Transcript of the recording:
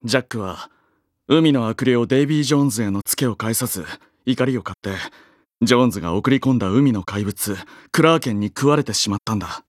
ジャックは海の悪霊デイビー・ジョーンズへのツケを返さず怒りを買ってジョーンズが送り込んだ海の怪物クラーケンに食われてしまったんだ。